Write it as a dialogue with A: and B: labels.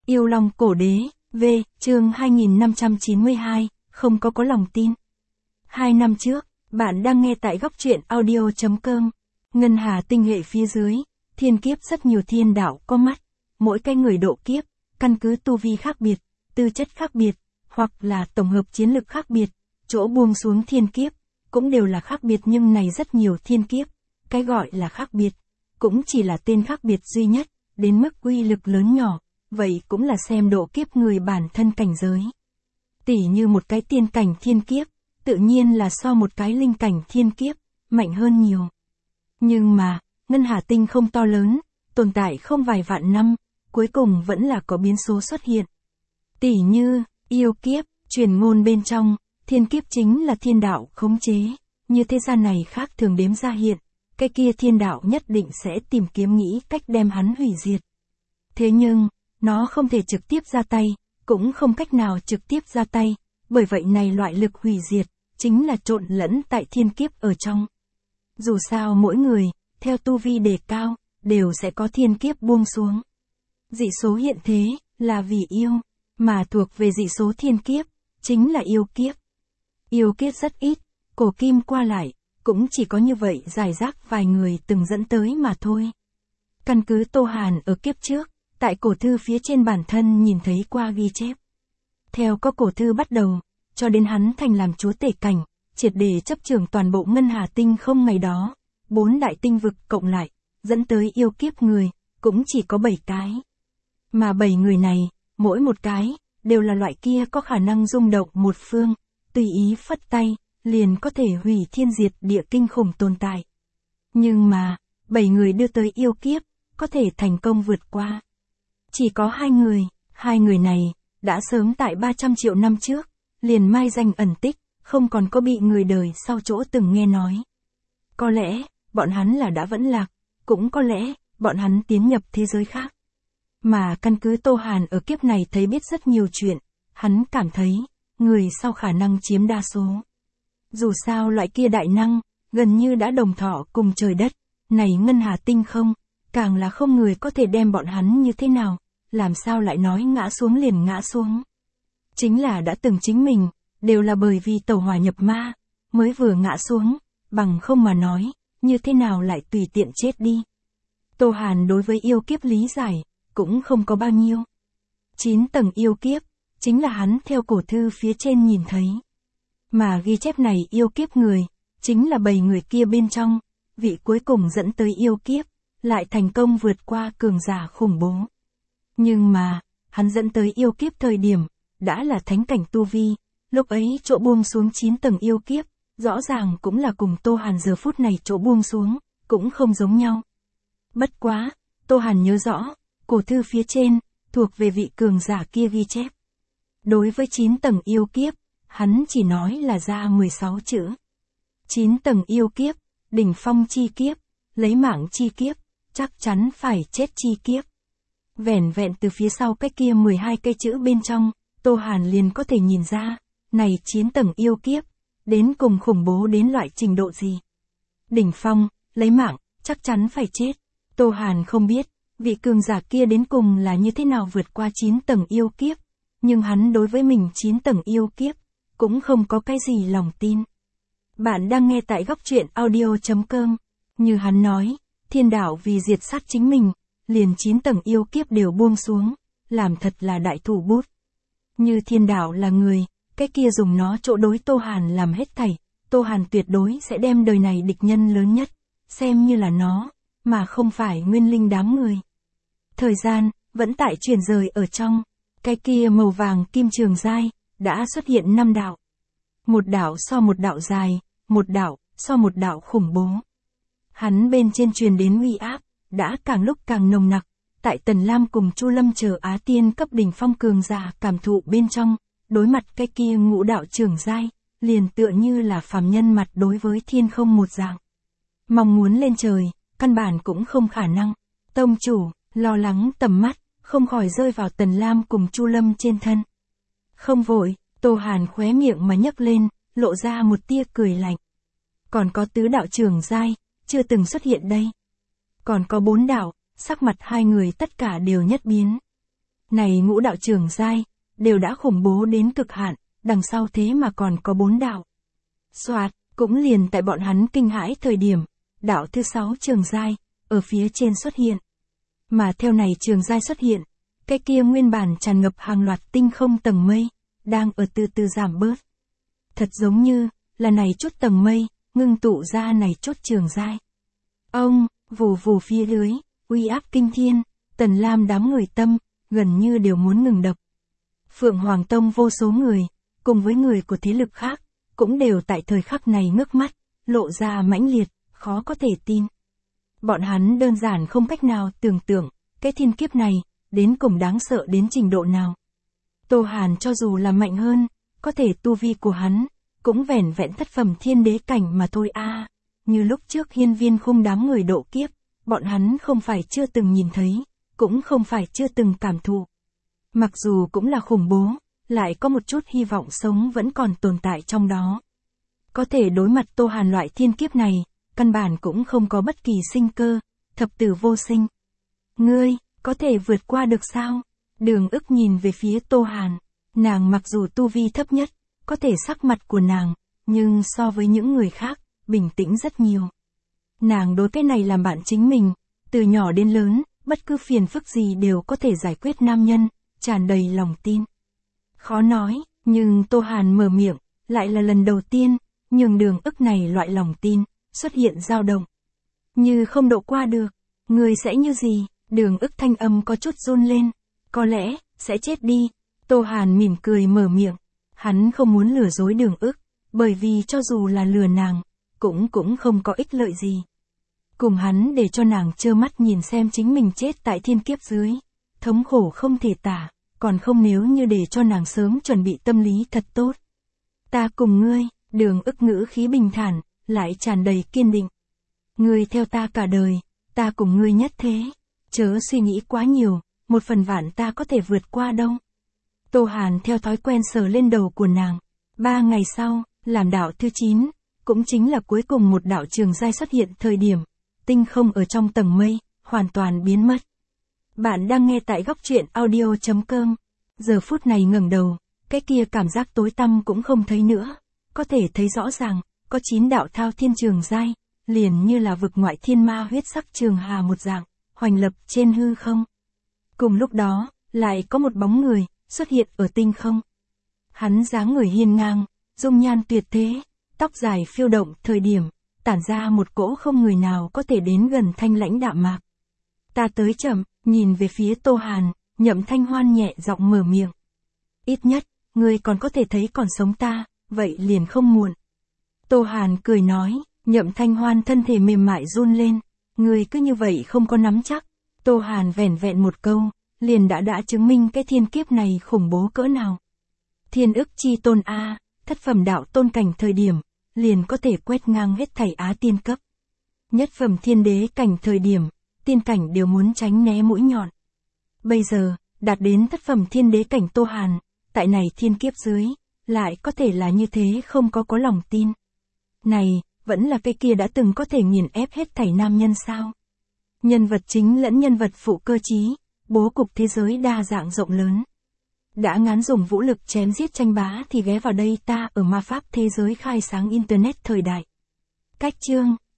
A: Yêu Long Cổ Đế, V, chương 2592, không có lòng tin. 2 năm trước, bạn đang nghe tại góc truyện audio.com. Ngân hà tinh hệ phía dưới, thiên kiếp rất nhiều thiên đạo có mắt. Mỗi cái người độ kiếp, căn cứ tu vi khác biệt, tư chất khác biệt, hoặc là tổng hợp chiến lực khác biệt, chỗ buông xuống thiên kiếp, cũng đều là khác biệt nhưng này rất nhiều thiên kiếp. Cái gọi là khác biệt, cũng chỉ là tên khác biệt duy nhất, đến mức uy lực lớn nhỏ, vậy cũng là xem độ kiếp người bản thân cảnh giới. Tỉ như một cái tiên cảnh thiên kiếp, tự nhiên là so một cái linh cảnh thiên kiếp, mạnh hơn nhiều. Nhưng mà, ngân hà tinh không to lớn, tồn tại không vài vạn năm, cuối cùng vẫn là có biến số xuất hiện. Tỉ như, yêu kiếp, truyền ngôn bên trong, thiên kiếp chính là thiên đạo khống chế, như thế gian này khác thường đếm ra hiện, cái kia thiên đạo nhất định sẽ tìm kiếm nghĩ cách đem hắn hủy diệt. Thế nhưng, nó không thể trực tiếp ra tay, cũng không cách nào trực tiếp ra tay, bởi vậy này loại lực hủy diệt, chính là trộn lẫn tại thiên kiếp ở trong. Dù sao mỗi người, theo tu vi đề cao, đều sẽ có thiên kiếp buông xuống. Dị số hiện thế, là vì yêu, mà thuộc về dị số thiên kiếp, chính là yêu kiếp. Yêu kiếp rất ít, cổ kim qua lại, cũng chỉ có như vậy giải rác vài người từng dẫn tới mà thôi. Căn cứ Tô Hàn ở kiếp trước, tại cổ thư phía trên bản thân nhìn thấy qua ghi chép. Theo có cổ thư bắt đầu, cho đến hắn thành làm chúa tể cảnh, triệt để chấp trưởng toàn bộ ngân hà tinh không ngày đó, 4 đại tinh vực cộng lại, dẫn tới yêu kiếp người, cũng chỉ có 7 cái. Mà 7 người này, mỗi một cái, đều là loại kia có khả năng rung động một phương, tùy ý phất tay, liền có thể hủy thiên diệt địa kinh khủng tồn tại. Nhưng mà, 7 người đưa tới yêu kiếp, có thể thành công vượt qua. Chỉ có 2 người này, đã sớm tại 300 triệu năm trước, liền mai danh ẩn tích, không còn có bị người đời sau chỗ từng nghe nói. Có lẽ, bọn hắn là đã vẫn lạc, cũng có lẽ, bọn hắn tiến nhập thế giới khác. Mà căn cứ Tô Hàn ở kiếp này thấy biết rất nhiều chuyện, hắn cảm thấy, người sau khả năng chiếm đa số. Dù sao loại kia đại năng, gần như đã đồng thọ cùng trời đất, này ngân hà tinh không, càng là không người có thể đem bọn hắn như thế nào, làm sao lại nói ngã xuống liền ngã xuống. Chính là đã từng chính mình, đều là bởi vì tẩu hỏa nhập ma, mới vừa ngã xuống, bằng không mà nói, như thế nào lại tùy tiện chết đi. Tô Hàn đối với yêu kiếp lý giải, cũng không có bao nhiêu. 9 tầng yêu kiếp, chính là hắn theo cổ thư phía trên nhìn thấy. Mà ghi chép này yêu kiếp người, chính là 7 người kia bên trong, vị cuối cùng dẫn tới yêu kiếp, lại thành công vượt qua cường giả khủng bố. Nhưng mà, hắn dẫn tới yêu kiếp thời điểm, đã là thánh cảnh tu vi, lúc ấy chỗ buông xuống 9 tầng yêu kiếp, rõ ràng cũng là cùng Tô Hàn giờ phút này chỗ buông xuống, cũng không giống nhau. Bất quá, Tô Hàn nhớ rõ, cổ thư phía trên, thuộc về vị cường giả kia ghi chép. Đối với 9 tầng yêu kiếp, hắn chỉ nói là ra 16 chữ. 9 tầng yêu kiếp, đỉnh phong chi kiếp, lấy mạng chi kiếp, chắc chắn phải chết chi kiếp. Vẻn vẹn từ phía sau cái kia 12 cây chữ bên trong, Tô Hàn liền có thể nhìn ra, này 9 tầng yêu kiếp, đến cùng khủng bố đến loại trình độ gì. Đỉnh phong, lấy mạng, chắc chắn phải chết. Tô Hàn không biết, vị cường giả kia đến cùng là như thế nào vượt qua 9 tầng yêu kiếp, nhưng hắn đối với mình 9 tầng yêu kiếp, cũng không có cái gì lòng tin. Bạn đang nghe tại góc truyện audio.com, như hắn nói, thiên đạo vì diệt sát chính mình, liền 9 tầng yêu kiếp đều buông xuống, làm thật là đại thủ bút. Như thiên đạo là người, cái kia dùng nó chỗ đối Tô Hàn làm hết thảy, Tô Hàn tuyệt đối sẽ đem đời này địch nhân lớn nhất, xem như là nó, mà không phải nguyên linh đám người. Thời gian, vẫn tại chuyển rời ở trong, cái kia màu vàng kim trường giai, đã xuất hiện 5 đạo. Một đạo so một đạo dài, một đạo so một đạo khủng bố. Hắn bên trên truyền đến uy áp, đã càng lúc càng nồng nặc, tại Tần Lam cùng Chu Lâm chờ Á Tiên cấp đỉnh phong cường giả cảm thụ bên trong, đối mặt cái kia ngũ đạo trường giai, liền tựa như là phàm nhân mặt đối với thiên không một dạng. Mong muốn lên trời, căn bản cũng không khả năng. Tông chủ, lo lắng tầm mắt, không khỏi rơi vào Tần Lam cùng Chu Lâm trên thân. Không vội, Tô Hàn khóe miệng mà nhấc lên, lộ ra một tia cười lạnh. Còn có tứ đạo trường giai, chưa từng xuất hiện đây. Còn có 4 đạo, sắc mặt 2 người tất cả đều nhất biến. Này ngũ đạo trường giai, đều đã khủng bố đến cực hạn, đằng sau thế mà còn có 4 đạo. Soạt, cũng liền tại bọn hắn kinh hãi thời điểm, đạo thứ 6 trường giai, ở phía trên xuất hiện. Mà theo này trường giai xuất hiện, cái kia nguyên bản tràn ngập hàng loạt tinh không tầng mây, đang ở từ từ giảm bớt. Thật giống như, là này chút tầng mây, ngưng tụ ra này chút trường giai. Ông, vù vù phía dưới, uy áp kinh thiên, Tần Lam đám người tâm, gần như đều muốn ngừng đập. Phượng Hoàng Tông vô số người, cùng với người của thế lực khác, cũng đều tại thời khắc này ngước mắt, lộ ra mãnh liệt, khó có thể tin. Bọn hắn đơn giản không cách nào tưởng tượng, cái thiên kiếp này, đến cùng đáng sợ đến trình độ nào. Tô Hàn cho dù là mạnh hơn, có thể tu vi của hắn, cũng vẻn vẹn thất phẩm thiên đế cảnh mà thôi a. Như lúc trước Hiên Viên Khung đám người độ kiếp, bọn hắn không phải chưa từng nhìn thấy, cũng không phải chưa từng cảm thụ. Mặc dù cũng là khủng bố, lại có một chút hy vọng sống vẫn còn tồn tại trong đó. Có thể đối mặt Tô Hàn loại thiên kiếp này, căn bản cũng không có bất kỳ sinh cơ, thập tử vô sinh. Ngươi, có thể vượt qua được sao? Đường Ức nhìn về phía Tô Hàn, nàng mặc dù tu vi thấp nhất, có thể sắc mặt của nàng, nhưng so với những người khác, bình tĩnh rất nhiều. Nàng đối cái này làm bạn chính mình, từ nhỏ đến lớn, bất cứ phiền phức gì đều có thể giải quyết nam nhân, tràn đầy lòng tin. Khó nói, nhưng Tô Hàn mở miệng, lại là lần đầu tiên, nhường Đường Ức này loại lòng tin, xuất hiện dao động. Như không độ qua được, người sẽ như gì? Đường Ức thanh âm có chút run lên, có lẽ, sẽ chết đi. Tô Hàn mỉm cười mở miệng, hắn không muốn lừa dối Đường Ức, bởi vì cho dù là lừa nàng, cũng không có ích lợi gì. Cùng hắn để cho nàng trơ mắt nhìn xem chính mình chết tại thiên kiếp dưới, thống khổ không thể tả, còn không nếu như để cho nàng sớm chuẩn bị tâm lý thật tốt. Ta cùng ngươi, Đường Ức ngữ khí bình thản, lại tràn đầy kiên định. Ngươi theo ta cả đời, ta cùng ngươi nhất thế, chớ suy nghĩ quá nhiều, 1/1000 ta có thể vượt qua đâu. Tô Hàn theo thói quen sờ lên đầu của nàng. 3 ngày sau, làm đạo thứ 9, cũng chính là cuối cùng một đạo trường giai xuất hiện thời điểm, tinh không ở trong tầng mây, hoàn toàn biến mất. Bạn đang nghe tại góc truyện audio.com. Giờ phút này ngẩng đầu, cái kia cảm giác tối tăm cũng không thấy nữa. Có thể thấy rõ ràng, có 9 đạo thao thiên trường giai, liền như là vực ngoại thiên ma huyết sắc trường hà một dạng, hoành lập trên hư không. Cùng lúc đó, lại có một bóng người, xuất hiện ở tinh không. Hắn dáng người hiên ngang, dung nhan tuyệt thế, tóc dài phiêu động thời điểm, tản ra một cỗ không người nào có thể đến gần thanh lãnh đạm mạc. Ta tới chậm, nhìn về phía Tô Hàn, Nhậm Thanh Hoan nhẹ giọng mở miệng. Ít nhất, ngươi còn có thể thấy còn sống ta, vậy liền không muộn. Tô Hàn cười nói, Nhậm Thanh Hoan thân thể mềm mại run lên, ngươi cứ như vậy không có nắm chắc. Tô Hàn vẻn vẹn một câu, liền đã chứng minh cái thiên kiếp này khủng bố cỡ nào. Thiên ức chi tôn A, thất phẩm đạo tôn cảnh thời điểm, liền có thể quét ngang hết thảy Á tiên cấp. Nhất phẩm thiên đế cảnh thời điểm, tiên cảnh đều muốn tránh né mũi nhọn. Bây giờ, đạt đến thất phẩm thiên đế cảnh Tô Hàn, tại này thiên kiếp dưới, lại có thể là như thế không có lòng tin. Này, vẫn là cái kia đã từng có thể nghiền ép hết thảy nam nhân sao? Nhân vật chính lẫn nhân vật phụ cơ trí, bố cục thế giới đa dạng rộng lớn. Đã ngán dùng vũ lực chém giết tranh bá thì ghé vào đây ta ở ma pháp thế giới khai sáng internet thời đại. Cách chương